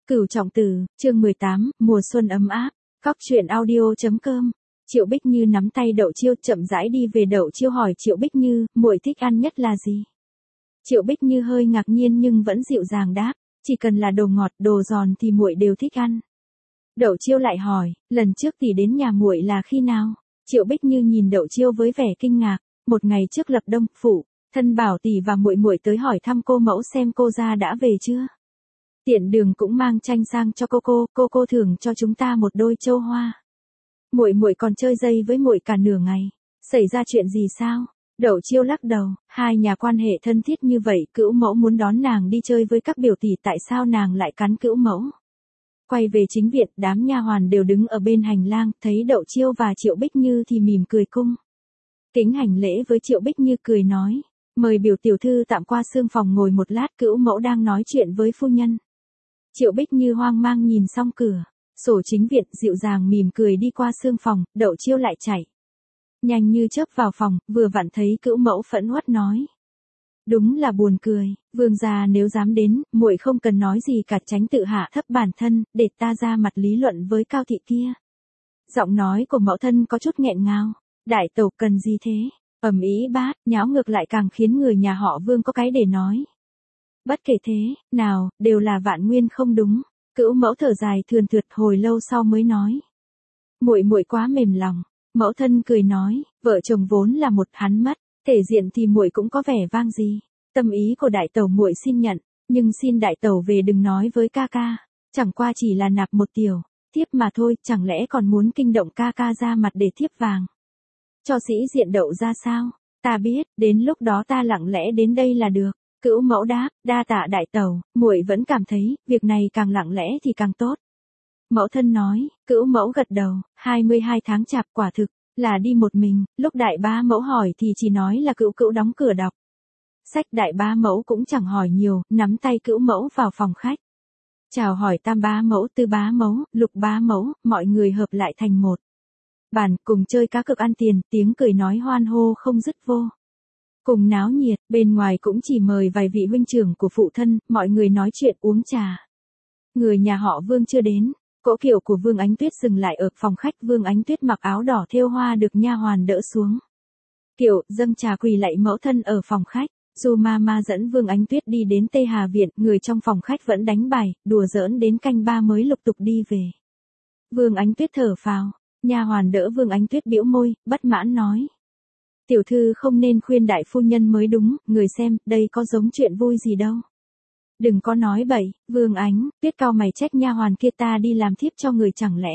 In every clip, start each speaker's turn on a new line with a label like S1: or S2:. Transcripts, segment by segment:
S1: Cửu Trọng Tử, chương 18, mùa xuân ấm áp. Cóc truyện audio.com. Triệu Bích Như nắm tay Đậu Chiêu chậm rãi đi về. Đậu Chiêu hỏi Triệu Bích Như, muội thích ăn nhất là gì? Triệu Bích Như hơi ngạc nhiên nhưng vẫn dịu dàng đáp, chỉ cần là đồ ngọt, đồ giòn thì muội đều thích ăn. Đậu Chiêu lại hỏi, lần trước tỷ đến nhà muội là khi nào? Triệu Bích Như nhìn Đậu Chiêu với vẻ kinh ngạc, một ngày trước lập đông phủ, thân bảo tỷ và muội muội tới hỏi thăm cô mẫu xem cô gia đã về chưa. Tiện đường cũng mang tranh sang cho cô thưởng cho chúng ta một đôi châu hoa. Muội muội còn chơi dây với muội cả nửa ngày. Xảy ra chuyện gì sao? Đậu Chiêu lắc đầu, hai nhà quan hệ thân thiết như vậy, Cữu mẫu muốn đón nàng đi chơi với các biểu tỷ, tại sao nàng lại cắn Cữu mẫu? Quay về chính viện, đám nha hoàn đều đứng ở bên hành lang, thấy Đậu Chiêu và Triệu Bích Như thì mỉm cười cung kính hành lễ với Triệu Bích Như, cười nói, mời biểu tiểu thư tạm qua sương phòng ngồi một lát, Cữu mẫu đang nói chuyện với phu nhân. Triệu Bích Như hoang mang nhìn xong cửa sổ chính viện, dịu dàng mỉm cười đi qua sương phòng. Đậu Chiêu lại chạy nhanh như chớp vào phòng, vừa vặn thấy Cữu mẫu phẫn uất nói, đúng là buồn cười, vương gia nếu dám đến, muội không cần nói gì cả, tránh tự hạ thấp bản thân, để ta ra mặt lý luận với cao thị kia. Giọng nói của mẫu thân có chút nghẹn ngào, đại tẩu cần gì thế? Ầm ĩ bát nháo ngược lại càng khiến người nhà họ Vương có cái để nói. Bất kể thế nào, đều là Vạn Nguyên không đúng. Cữu mẫu thở dài thườn thượt hồi lâu sau mới nói, muội muội quá mềm lòng. Mẫu thân cười nói, vợ chồng vốn là một, hắn mất, thể diện thì muội cũng có vẻ vang gì. Tâm ý của đại tẩu muội xin nhận, nhưng xin đại tẩu về đừng nói với ca ca, chẳng qua chỉ là nạp một tiểu thiếp mà thôi, chẳng lẽ còn muốn kinh động ca ca ra mặt để thiếp vàng cho sĩ diện Đậu ra sao? Ta biết, đến lúc đó ta lặng lẽ đến đây là được. Cữu mẫu đáp, đa tạ đại tẩu, muội vẫn cảm thấy, việc này càng lặng lẽ thì càng tốt. Mẫu thân nói, Cữu mẫu gật đầu, 22 tháng chạp quả thực là đi một mình, lúc đại bá mẫu hỏi thì chỉ nói là Cữu đóng cửa đọc sách, đại bá mẫu cũng chẳng hỏi nhiều, nắm tay Cữu mẫu vào phòng khách. Chào hỏi tam bá mẫu, tư bá mẫu, lục bá mẫu, mọi người hợp lại thành một bàn, cùng chơi cá cược ăn tiền, tiếng cười nói hoan hô không dứt vô cùng náo nhiệt. Bên ngoài cũng chỉ mời vài vị huynh trưởng của phụ thân, mọi người nói chuyện uống trà. Người nhà họ Vương chưa đến, cỗ kiệu của Vương Ánh Tuyết dừng lại ở phòng khách. Vương Ánh Tuyết mặc áo đỏ thêu hoa được nha hoàn đỡ xuống kiệu, dâng trà quỳ lạy mẫu thân ở phòng khách. Du Mama dẫn Vương Ánh Tuyết đi đến Tây Hà viện, người trong phòng khách vẫn đánh bài, đùa giỡn đến canh ba mới lục tục đi về. Vương Ánh Tuyết thở phào, nha hoàn đỡ Vương Ánh Tuyết bĩu môi, bất mãn nói, tiểu thư không nên khuyên đại phu nhân mới đúng, người xem, đây có giống chuyện vui gì đâu. Đừng có nói bậy. Vương Ánh Tuyết cau mày trách nha hoàn kia, ta đi làm thiếp cho người chẳng lẽ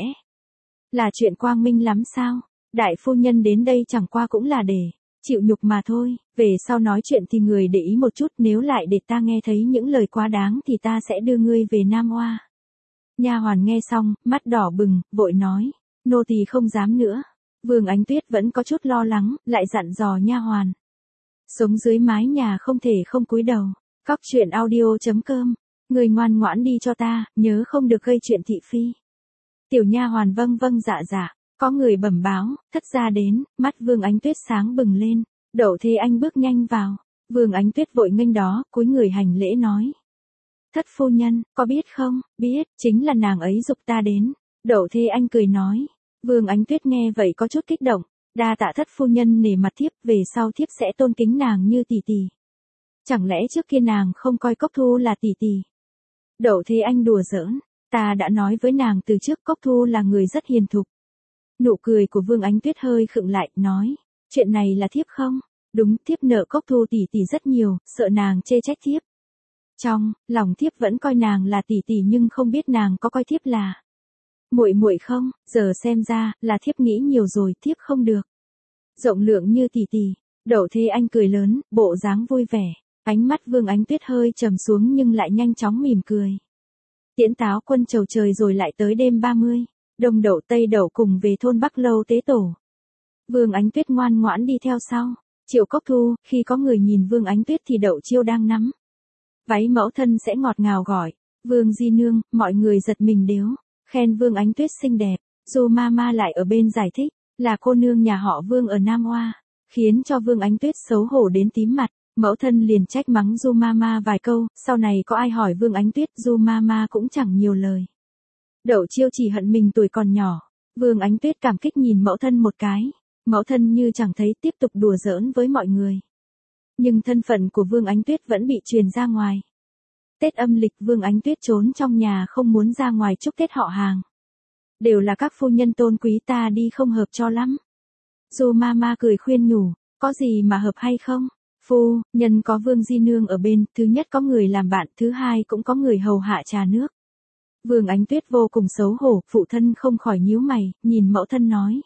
S1: là chuyện quang minh lắm sao? Đại phu nhân đến đây chẳng qua cũng là để chịu nhục mà thôi, về sau nói chuyện thì người để ý một chút, nếu lại để ta nghe thấy những lời quá đáng thì ta sẽ đưa ngươi về Nam Hoa. Nha hoàn nghe xong, mắt đỏ bừng, vội nói, nô tỳ không dám nữa. Vương Ánh Tuyết vẫn có chút lo lắng, lại dặn dò nha hoàn, sống dưới mái nhà không thể không cúi đầu. Cóc truyện audio.com. Người ngoan ngoãn đi cho ta, nhớ không được gây chuyện thị phi. Tiểu nha hoàn vâng vâng dạ dạ. Có người bẩm báo, thất gia đến. Mắt Vương Ánh Tuyết sáng bừng lên. Đậu Thế Anh bước nhanh vào. Vương Ánh Tuyết vội nghênh đó, cúi người hành lễ nói, thất phu nhân, có biết không? Biết, chính là nàng ấy giục ta đến. Đậu Thế Anh cười nói. Vương Ánh Tuyết nghe vậy có chút kích động, đa tạ thất phu nhân nể mặt thiếp, về sau thiếp sẽ tôn kính nàng như tỷ tỷ. Chẳng lẽ trước kia nàng không coi Cốc Thu là tỷ tỷ? Đậu Thế Anh đùa giỡn, ta đã nói với nàng từ trước, Cốc Thu là người rất hiền thục. Nụ cười của Vương Ánh Tuyết hơi khựng lại, nói, chuyện này là thiếp không? Đúng, thiếp nợ Cốc Thu tỷ tỷ rất nhiều, sợ nàng chê trách thiếp. Trong lòng thiếp vẫn coi nàng là tỷ tỷ, nhưng không biết nàng có coi thiếp là muội muội không? Giờ xem ra là thiếp nghĩ nhiều rồi, thiếp không được rộng lượng như tỷ tỷ. Đậu Thế Anh cười lớn, bộ dáng vui vẻ. Ánh mắt Vương Ánh Tuyết hơi trầm xuống nhưng lại nhanh chóng mỉm cười. Tiễn táo quân chầu trời rồi lại tới đêm 30, Đông Đậu Tây Đậu cùng về thôn Bắc Lâu tế tổ. Vương Ánh Tuyết ngoan ngoãn đi theo sau. Triệu Cốc Thu, khi có người nhìn Vương Ánh Tuyết thì Đậu Chiêu đang nắm váy mẫu thân sẽ ngọt ngào gọi, Vương di nương, mọi người giật mình đếu, khen Vương Ánh Tuyết xinh đẹp. Du Mama lại ở bên giải thích, là cô nương nhà họ Vương ở Nam Hoa, khiến cho Vương Ánh Tuyết xấu hổ đến tím mặt. Mẫu thân liền trách mắng Du Mama vài câu, sau này có ai hỏi Vương Ánh Tuyết, Du Mama cũng chẳng nhiều lời. Đậu Chiêu chỉ hận mình tuổi còn nhỏ. Vương Ánh Tuyết cảm kích nhìn mẫu thân một cái. Mẫu thân như chẳng thấy, tiếp tục đùa giỡn với mọi người. Nhưng thân phận của Vương Ánh Tuyết vẫn bị truyền ra ngoài. Tết âm lịch Vương Ánh Tuyết trốn trong nhà không muốn ra ngoài chúc Tết họ hàng. Đều là các phu nhân tôn quý, ta đi không hợp cho lắm. Du Mama cười khuyên nhủ, có gì mà hợp hay không? Phu nhân có Vương Di Nương ở bên, thứ nhất có người làm bạn, thứ hai cũng có người hầu hạ trà nước. Vương Ánh Tuyết vô cùng xấu hổ, phụ thân không khỏi nhíu mày, nhìn mẫu thân nói.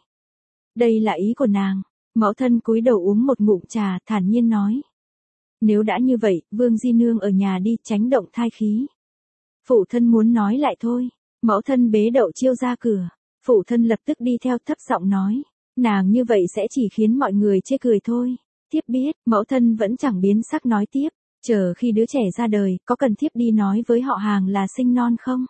S1: Đây là ý của nàng. Mẫu thân cúi đầu uống một ngụm trà, thản nhiên nói. Nếu đã như vậy, Vương Di Nương ở nhà đi, tránh động thai khí. Phụ thân muốn nói lại thôi. Mẫu thân bế Đậu Chiêu ra cửa. Phụ thân lập tức đi theo, thấp giọng nói. Nàng như vậy sẽ chỉ khiến mọi người chê cười thôi. Thiếp biết, mẫu thân vẫn chẳng biến sắc nói tiếp. Chờ khi đứa trẻ ra đời, có cần thiếp đi nói với họ hàng là sinh non không?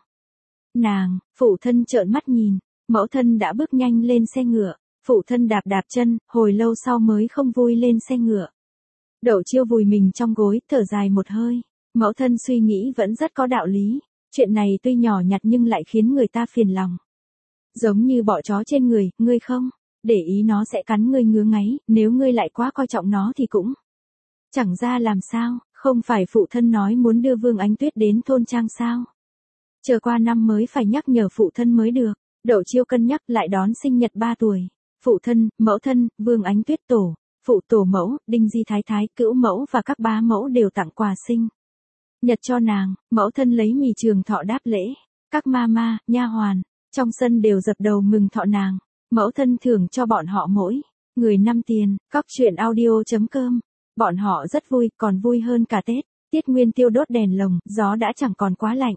S1: Nàng, phụ thân trợn mắt nhìn. Mẫu thân đã bước nhanh lên xe ngựa. Phụ thân đạp đạp chân, hồi lâu sau mới không vui lên xe ngựa. Đậu Chiêu vùi mình trong gối, thở dài một hơi. Mẫu thân suy nghĩ vẫn rất có đạo lý. Chuyện này tuy nhỏ nhặt nhưng lại khiến người ta phiền lòng. Giống như bọ chó trên người, ngươi không để ý nó sẽ cắn ngươi ngứa ngáy, nếu ngươi lại quá coi trọng nó thì cũng chẳng ra làm sao. Không phải phụ thân nói muốn đưa Vương Ánh Tuyết đến thôn trang sao? Chờ qua năm mới phải nhắc nhở phụ thân mới được. Đậu Chiêu cân nhắc lại đón sinh nhật 3 tuổi. Phụ thân, mẫu thân, Vương Ánh Tuyết tổ, phụ tổ mẫu, Đinh Di Thái Thái, cữu mẫu và các bá mẫu đều tặng quà sinh nhật cho nàng. Mẫu thân lấy mì trường thọ đáp lễ. Các mama, nha hoàn trong sân đều dập đầu mừng thọ nàng. Mẫu thân thưởng cho bọn họ mỗi người 5 tiền. Cóc truyện audio.com. Bọn họ rất vui, còn vui hơn cả Tết. Tiết Nguyên Tiêu đốt đèn lồng, gió đã chẳng còn quá lạnh.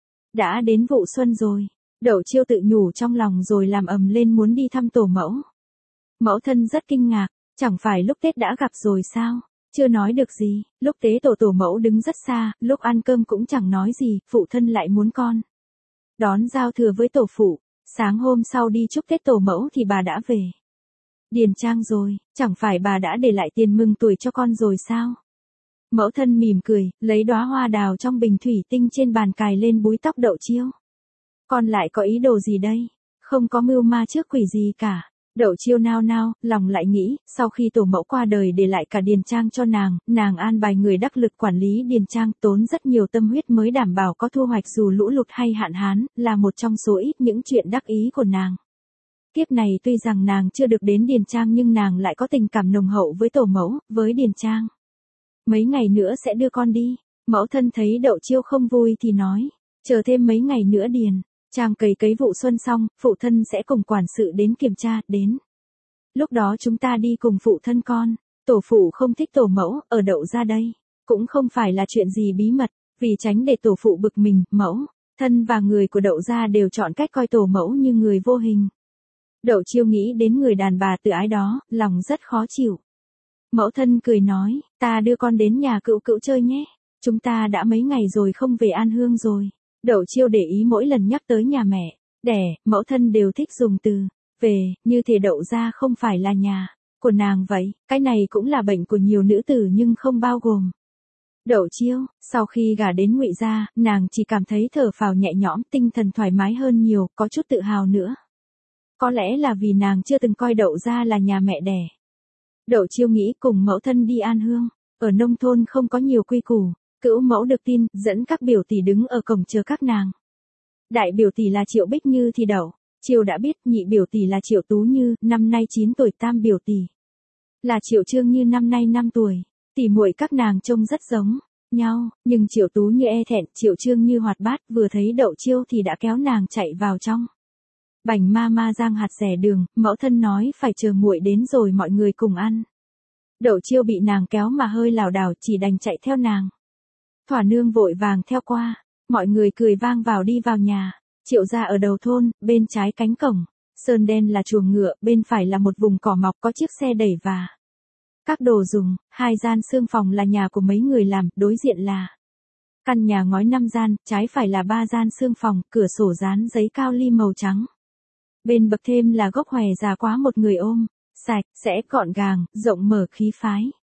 S1: Đã đến vụ xuân rồi. Đậu Chiêu tự nhủ trong lòng rồi làm ầm lên muốn đi thăm tổ mẫu. Mẫu thân rất kinh ngạc, chẳng phải lúc Tết đã gặp rồi sao? Chưa nói được gì, lúc tế tổ mẫu đứng rất xa, lúc ăn cơm cũng chẳng nói gì, phụ thân lại muốn con đón giao thừa với tổ phụ. Sáng hôm sau đi chúc Tết tổ mẫu thì bà đã về điền trang rồi, chẳng phải bà đã để lại tiền mừng tuổi cho con rồi sao? Mẫu thân mỉm cười, lấy đóa hoa đào trong bình thủy tinh trên bàn cài lên búi tóc Đậu Chiêu. Con lại có ý đồ gì đây? Không có mưu ma trước quỷ gì cả. Đậu Chiêu nao nao, lòng lại nghĩ, sau khi tổ mẫu qua đời để lại cả điền trang cho nàng an bài người đắc lực quản lý điền trang, tốn rất nhiều tâm huyết mới đảm bảo có thu hoạch dù lũ lụt hay hạn hán, là một trong số ít những chuyện đắc ý của nàng. Kiếp này tuy rằng nàng chưa được đến điền trang nhưng nàng lại có tình cảm nồng hậu với tổ mẫu, với điền trang. Mấy ngày nữa sẽ đưa con đi. Mẫu thân thấy Đậu Chiêu không vui thì nói, chờ thêm mấy ngày nữa điền trang cấy vụ xuân xong, phụ thân sẽ cùng quản sự đến kiểm tra, đến lúc đó chúng ta đi cùng phụ thân con. Tổ phụ không thích tổ mẫu, ở Đậu ra đây cũng không phải là chuyện gì bí mật, vì tránh để tổ phụ bực mình, mẫu thân và người của Đậu ra đều chọn cách coi tổ mẫu như người vô hình. Đậu Chiêu nghĩ đến người đàn bà tự ái đó, lòng rất khó chịu. Mẫu thân cười nói, ta đưa con đến nhà cữu cữu chơi nhé. Chúng ta đã mấy ngày rồi không về An Hương rồi. Đậu Chiêu để ý mỗi lần nhắc tới nhà mẹ đẻ, mẫu thân đều thích dùng từ về, như thể Đậu ra không phải là nhà của nàng vậy. Cái này cũng là bệnh của nhiều nữ tử nhưng không bao gồm Đậu Chiêu. Sau khi gả đến Ngụy gia, nàng chỉ cảm thấy thở phào nhẹ nhõm, tinh thần thoải mái hơn nhiều, có chút tự hào nữa. Có lẽ là vì nàng chưa từng coi Đậu ra là nhà mẹ đẻ. Đậu Chiêu nghĩ cùng mẫu thân đi An Hương. Ở nông thôn không có nhiều quy củ. Cữu mẫu được tin, dẫn các biểu tỷ đứng ở cổng chờ các nàng. Đại biểu tỷ là Triệu Bích Như thì Đậu Chiêu đã biết, nhị biểu tỷ là Triệu Tú Như, năm nay 9 tuổi, tam biểu tỷ là Triệu Trương Như năm nay 5 tuổi. Tỷ muội các nàng trông rất giống nhau, nhưng Triệu Tú Như e thẹn, Triệu Trương Như hoạt bát, vừa thấy Đậu Chiêu thì đã kéo nàng chạy vào trong. Bành mama rang hạt rẻ đường, mẫu thân nói phải chờ muội đến rồi mọi người cùng ăn. Đậu Chiêu bị nàng kéo mà hơi lảo đảo, chỉ đành chạy theo nàng. Thỏa nương vội vàng theo qua, mọi người cười vang vào đi vào nhà. Triệu gia ở đầu thôn, bên trái cánh cổng, sơn đen là chuồng ngựa, bên phải là một vùng cỏ mọc có chiếc xe đẩy và các đồ dùng, 2 gian xương phòng là nhà của mấy người làm, đối diện là căn nhà ngói 5 gian, trái phải là 3 gian xương phòng, cửa sổ dán giấy cao ly màu trắng. Bên bậc thêm là gốc hòe già quá một người ôm, sạch, sẽ, gọn gàng, rộng mở khí phái.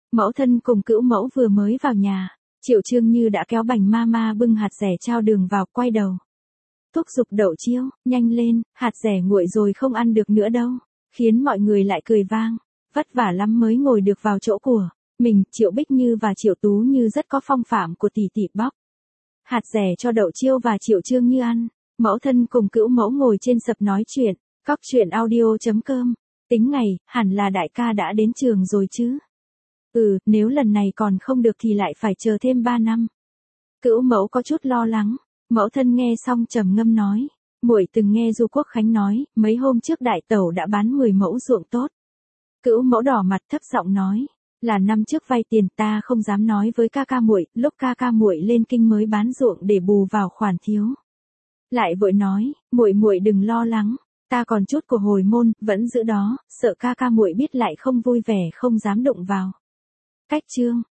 S1: Mẫu thân cùng cữu mẫu vừa mới vào nhà, Triệu Trương Như đã kéo bành mama bưng hạt dẻ trao đường vào, quay đầu. Thúc giục Đậu Chiêu, nhanh lên, hạt dẻ nguội rồi không ăn được nữa đâu, khiến mọi người lại cười vang, vất vả lắm mới ngồi được vào chỗ của mình. Triệu Bích Như và Triệu Tú Như rất có phong phạm của tỷ tỷ bóc hạt dẻ cho Đậu Chiêu và Triệu Trương Như ăn. Mẫu thân cùng cữu mẫu ngồi trên sập nói chuyện. Cóc truyện audio.com. Tính ngày, hẳn là đại ca đã đến trường rồi chứ. Nếu lần này còn không được thì lại phải chờ thêm 3 năm. Cữu mẫu có chút lo lắng. Mẫu thân nghe xong trầm ngâm nói, muội từng nghe Du Quốc Khánh nói, mấy hôm trước đại tẩu đã bán 10 mẫu ruộng tốt. Cữu mẫu đỏ mặt thấp giọng nói, là năm trước vay tiền, ta không dám nói với ca ca muội, lúc ca ca muội lên kinh mới bán ruộng để bù vào khoản thiếu. Lại vội nói, muội muội đừng lo lắng, ta còn chút của hồi môn, vẫn giữ đó, sợ ca ca muội biết lại không vui vẻ không dám đụng vào. Cách chương